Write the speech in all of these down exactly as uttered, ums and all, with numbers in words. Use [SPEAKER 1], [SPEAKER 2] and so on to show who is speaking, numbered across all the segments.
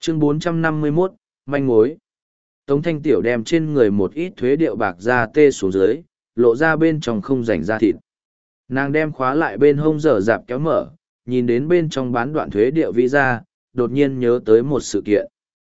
[SPEAKER 1] Chương bốn trăm năm mươi mốt, manh mối. Tống Thanh Tiểu đem trên người một ít thuế điệu bạc da tê xuống dưới, lộ ra bên trong không rảnh da thịt. Nàng đem khóa lại bên hông dở dạp kéo mở, nhìn đến bên trong bán đoạn thuế điệu visa, đột nhiên nhớ tới một sự kiện.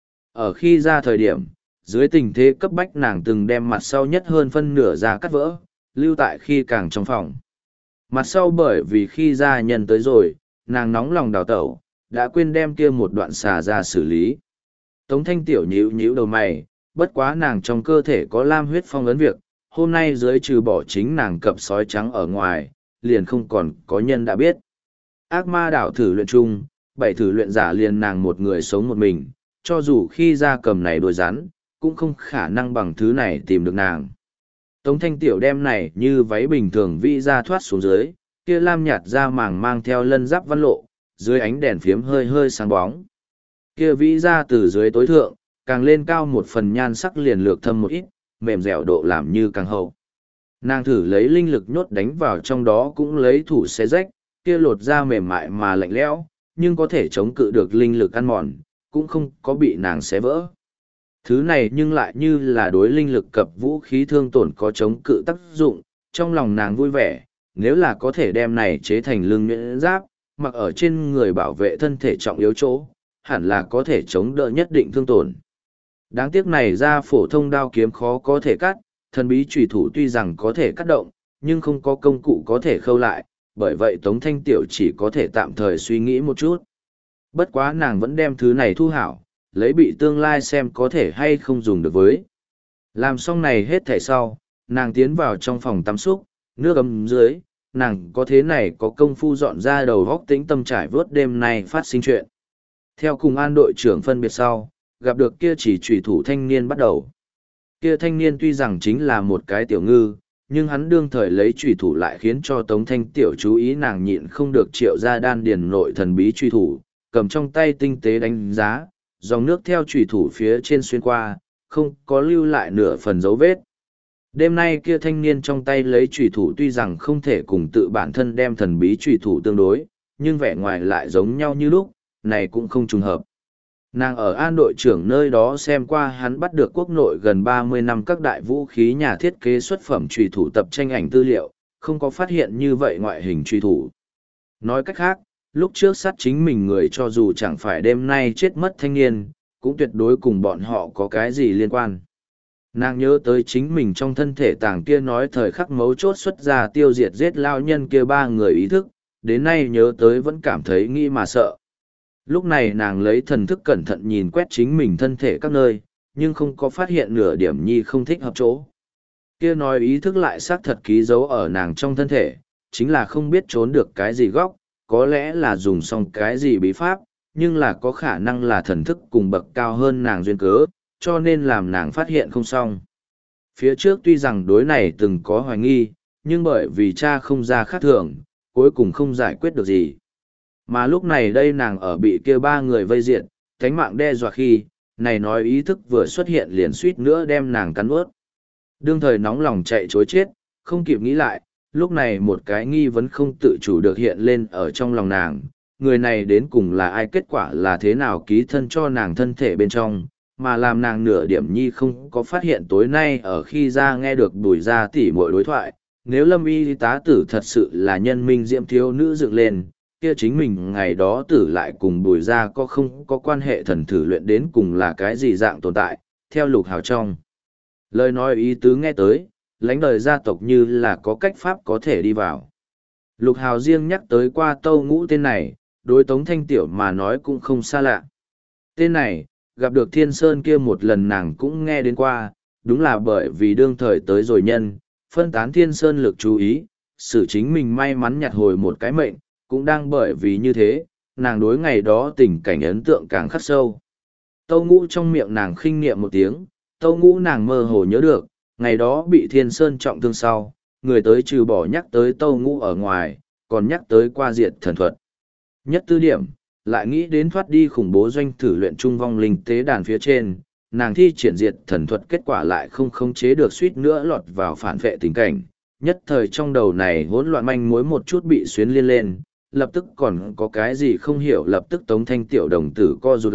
[SPEAKER 1] Ở khi ra thời điểm, dưới tình thế cấp bách nàng từng đem mặt sau nhất hơn phân nửa ra cắt vỡ, lưu tại khi càng trong phòng. Mặt sau bởi vì khi ra nhân tới rồi, nàng nóng lòng đào tẩu, đã quên đem kia một đoạn xà ra xử lý. Tống Thanh Tiểu nhíu nhíu đầu mày, bất quá nàng trong cơ thể có lam huyết phong ấn việc, hôm nay dưới trừ bỏ chính nàng cặp sói trắng ở ngoài, liền không còn có nhân đã biết. Ác ma đảo thử luyện chung, bảy thử luyện giả liền nàng một người sống một mình, cho dù khi ra cầm này đuổi rắn, cũng không khả năng bằng thứ này tìm được nàng. Tống Thanh Tiểu đem này như váy bình thường vĩ ra thoát xuống dưới, kia lam nhạt ra màng mang theo lân giáp văn lộ, dưới ánh đèn phiếm hơi hơi sáng bóng. Kia vĩ ra từ dưới tối thượng, càng lên cao một phần nhan sắc liền lược thâm một ít, mềm dẻo độ làm như càng hậu. Nàng thử lấy linh lực nhốt đánh vào trong đó cũng lấy thủ xé rách, kia lột ra mềm mại mà lạnh lẽo, nhưng có thể chống cự được linh lực ăn mòn, cũng không có bị nàng xé vỡ. Thứ này nhưng lại như là đối linh lực cập vũ khí thương tổn có chống cự tác dụng, trong lòng nàng vui vẻ, nếu là có thể đem này chế thành lưng nhuyễn giáp, mặc ở trên người bảo vệ thân thể trọng yếu chỗ, hẳn là có thể chống đỡ nhất định thương tổn. Đáng tiếc này ra phổ thông đao kiếm khó có thể cắt, thần bí chủy thủ tuy rằng có thể cắt động, nhưng không có công cụ có thể khâu lại, bởi vậy Tống Thanh Tiểu chỉ có thể tạm thời suy nghĩ một chút. Bất quá nàng vẫn đem thứ này thu hảo, lấy bị tương lai xem có thể hay không dùng được với. Làm xong này hết thảy sau, nàng tiến vào trong phòng tắm xúc, nước ấm dưới, nàng có thế này có công phu dọn ra đầu góc tĩnh tâm trải vớt đêm nay phát sinh chuyện. Theo cùng an đội trưởng phân biệt sau, gặp được kia chỉ trùy thủ thanh niên bắt đầu. Kia thanh niên tuy rằng chính là một cái tiểu ngư, nhưng hắn đương thời lấy trùy thủ lại khiến cho Tống Thanh Tiểu chú ý nàng nhịn không được triệu ra đan điền nội thần bí trùy thủ, cầm trong tay tinh tế đánh giá, dòng nước theo trùy thủ phía trên xuyên qua, không có lưu lại nửa phần dấu vết. Đêm nay kia thanh niên trong tay lấy trùy thủ tuy rằng không thể cùng tự bản thân đem thần bí trùy thủ tương đối, nhưng vẻ ngoài lại giống nhau như lúc, này cũng không trùng hợp. Nàng ở an đội trưởng nơi đó xem qua hắn bắt được quốc nội gần ba mươi năm các đại vũ khí nhà thiết kế xuất phẩm trùy thủ tập tranh ảnh tư liệu, không có phát hiện như vậy ngoại hình trùy thủ. Nói cách khác, lúc trước sát chính mình người cho dù chẳng phải đêm nay chết mất thanh niên, cũng tuyệt đối cùng bọn họ có cái gì liên quan. Nàng nhớ tới chính mình trong thân thể tàng kia nói thời khắc mấu chốt xuất ra tiêu diệt giết lao nhân kia ba người ý thức, đến nay nhớ tới vẫn cảm thấy nghĩ mà sợ. Lúc này nàng lấy thần thức cẩn thận nhìn quét chính mình thân thể các nơi, nhưng không có phát hiện nửa điểm nhi không thích hợp chỗ. Kia nói ý thức lại xác thật ký dấu ở nàng trong thân thể, chính là không biết trốn được cái gì góc, có lẽ là dùng xong cái gì bí pháp, nhưng là có khả năng là thần thức cùng bậc cao hơn nàng duyên cớ, cho nên làm nàng phát hiện không xong. Phía trước tuy rằng đối này từng có hoài nghi, nhưng bởi vì cha không ra khác thường, cuối cùng không giải quyết được gì. Mà lúc này đây nàng ở bị kia ba người vây diện, cánh mạng đe dọa khi, này nói ý thức vừa xuất hiện liền suýt nữa đem nàng cắn ướt. Đương thời nóng lòng chạy chối chết, không kịp nghĩ lại, lúc này một cái nghi vấn không tự chủ được hiện lên ở trong lòng nàng, người này đến cùng là ai, kết quả là thế nào ký thân cho nàng thân thể bên trong, mà làm nàng nửa điểm nhi không có phát hiện tối nay ở khi ra nghe được Bùi Gia tỉ muội đối thoại, nếu Lâm Y tá tử thật sự là nhân minh diễm thiếu nữ dựng lên, kia chính mình ngày đó tử lại cùng Bùi Gia có không có quan hệ thần thử luyện đến cùng là cái gì dạng tồn tại, theo Lục Hào trong. Lời nói ý tứ nghe tới, lãnh đời gia tộc như là có cách pháp có thể đi vào. Lục Hào riêng nhắc tới qua Tâu Ngũ tên này, đối Tống Thanh Tiểu mà nói cũng không xa lạ. Tên này, gặp được Thiên Sơn kia một lần nàng cũng nghe đến qua, đúng là bởi vì đương thời tới rồi nhân, phân tán Thiên Sơn lực chú ý, sự chính mình may mắn nhặt hồi một cái mệnh, cũng đang bởi vì như thế, nàng đối ngày đó tình cảnh ấn tượng càng khắc sâu. Tâu Ngũ trong miệng nàng khinh niệm một tiếng, Tâu Ngũ nàng mơ hồ nhớ được, ngày đó bị Thiên Sơn trọng thương sau, người tới trừ bỏ nhắc tới Tâu Ngũ ở ngoài, còn nhắc tới qua diệt thần thuật. Nhất tư điểm, lại nghĩ đến thoát đi khủng bố doanh thử luyện trung vong linh tế đàn phía trên, nàng thi triển diệt thần thuật kết quả lại không khống chế được suýt nữa lọt vào phản vệ tình cảnh. Nhất thời trong đầu này hỗn loạn manh mối một chút bị xuyến liên lên, lập tức còn có cái gì không hiểu, lập tức Tống Thanh Tiểu đồng tử co rụt lại,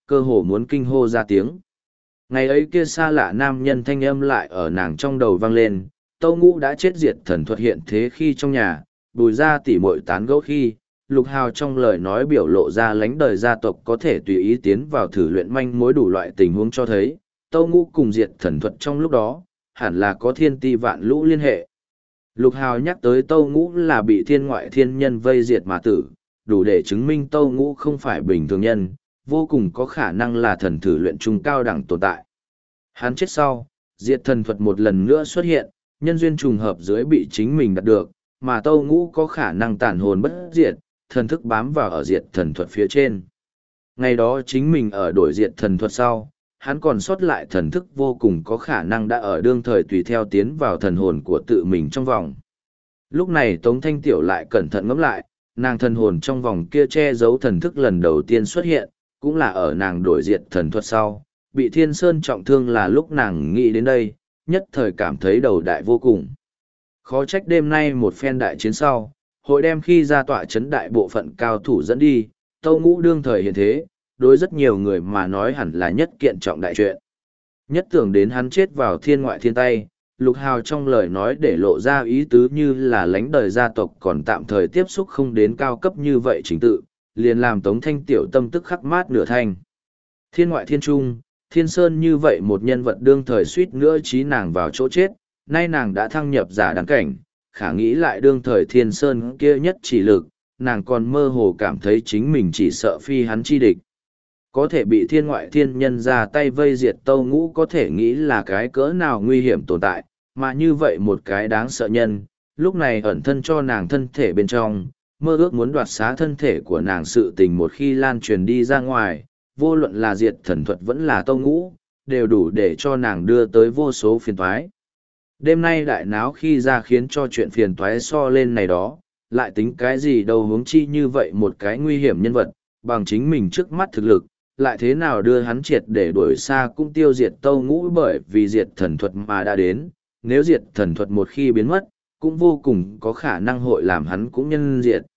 [SPEAKER 1] cơ hồ muốn kinh hô ra tiếng. Ngày ấy kia xa lạ nam nhân thanh âm lại ở nàng trong đầu vang lên, Tâu Ngũ đã chết diệt thần thuật hiện thế khi trong nhà, Bùi gia tỉ muội tán gẫu khi, Lục Hào trong lời nói biểu lộ ra lánh đời gia tộc có thể tùy ý tiến vào thử luyện manh mối đủ loại tình huống cho thấy, Tâu Ngũ cùng diệt thần thuật trong lúc đó, hẳn là có thiên ti vạn lũ liên hệ. Lục Hào nhắc tới Tâu Ngũ là bị thiên ngoại thiên nhân vây diệt mà tử, đủ để chứng minh Tâu Ngũ không phải bình thường nhân, vô cùng có khả năng là thần thử luyện trung cao đẳng tồn tại. Hắn chết sau, diệt thần thuật một lần nữa xuất hiện, nhân duyên trùng hợp dưới bị chính mình đạt được, mà Tâu Ngũ có khả năng tản hồn bất diệt, thần thức bám vào ở diệt thần thuật phía trên. Ngày đó chính mình ở đổi diệt thần thuật sau, hắn còn sót lại thần thức vô cùng có khả năng đã ở đương thời tùy theo tiến vào thần hồn của tự mình trong vòng. Lúc này Tống Thanh Tiểu lại cẩn thận ngẫm lại, nàng thần hồn trong vòng kia che giấu thần thức lần đầu tiên xuất hiện, cũng là ở nàng đổi diệt thần thuật sau, bị Thiên Sơn trọng thương là lúc nàng nghĩ đến đây, nhất thời cảm thấy đầu đại vô cùng. Khó trách đêm nay một phen đại chiến sau, hội đem khi ra tọa chấn đại bộ phận cao thủ dẫn đi, Tâu Ngũ đương thời hiện thế, đối rất nhiều người mà nói hẳn là nhất kiện trọng đại chuyện. Nhất tưởng đến hắn chết vào thiên ngoại thiên tay, Lục Hào trong lời nói để lộ ra ý tứ như là lánh đời gia tộc còn tạm thời tiếp xúc không đến cao cấp như vậy chính tự, liền làm Tống Thanh Tiểu tâm tức khắc mát nửa thanh. Thiên ngoại thiên trung, Thiên Sơn như vậy một nhân vật đương thời suýt nữa trí nàng vào chỗ chết, nay nàng đã thăng nhập giả đáng cảnh, khả nghĩ lại đương thời Thiên Sơn kia nhất chỉ lực, nàng còn mơ hồ cảm thấy chính mình chỉ sợ phi hắn chi địch. Có thể bị thiên ngoại thiên nhân ra tay vây diệt Tâu Ngũ có thể nghĩ là cái cỡ nào nguy hiểm tồn tại, mà như vậy một cái đáng sợ nhân, lúc này ẩn thân cho nàng thân thể bên trong, mơ ước muốn đoạt xá thân thể của nàng sự tình một khi lan truyền đi ra ngoài, vô luận là diệt thần thuật vẫn là Tâu Ngũ, đều đủ để cho nàng đưa tới vô số phiền toái. Đêm nay đại náo khi ra khiến cho chuyện phiền toái so lên này đó, lại tính cái gì đâu hướng chi như vậy một cái nguy hiểm nhân vật, bằng chính mình trước mắt thực lực, lại thế nào đưa hắn triệt để đuổi xa cũng tiêu diệt Tâu Ngũ bởi vì diệt thần thuật mà đã đến, nếu diệt thần thuật một khi biến mất, cũng vô cùng có khả năng hội làm hắn cũng nhân diệt.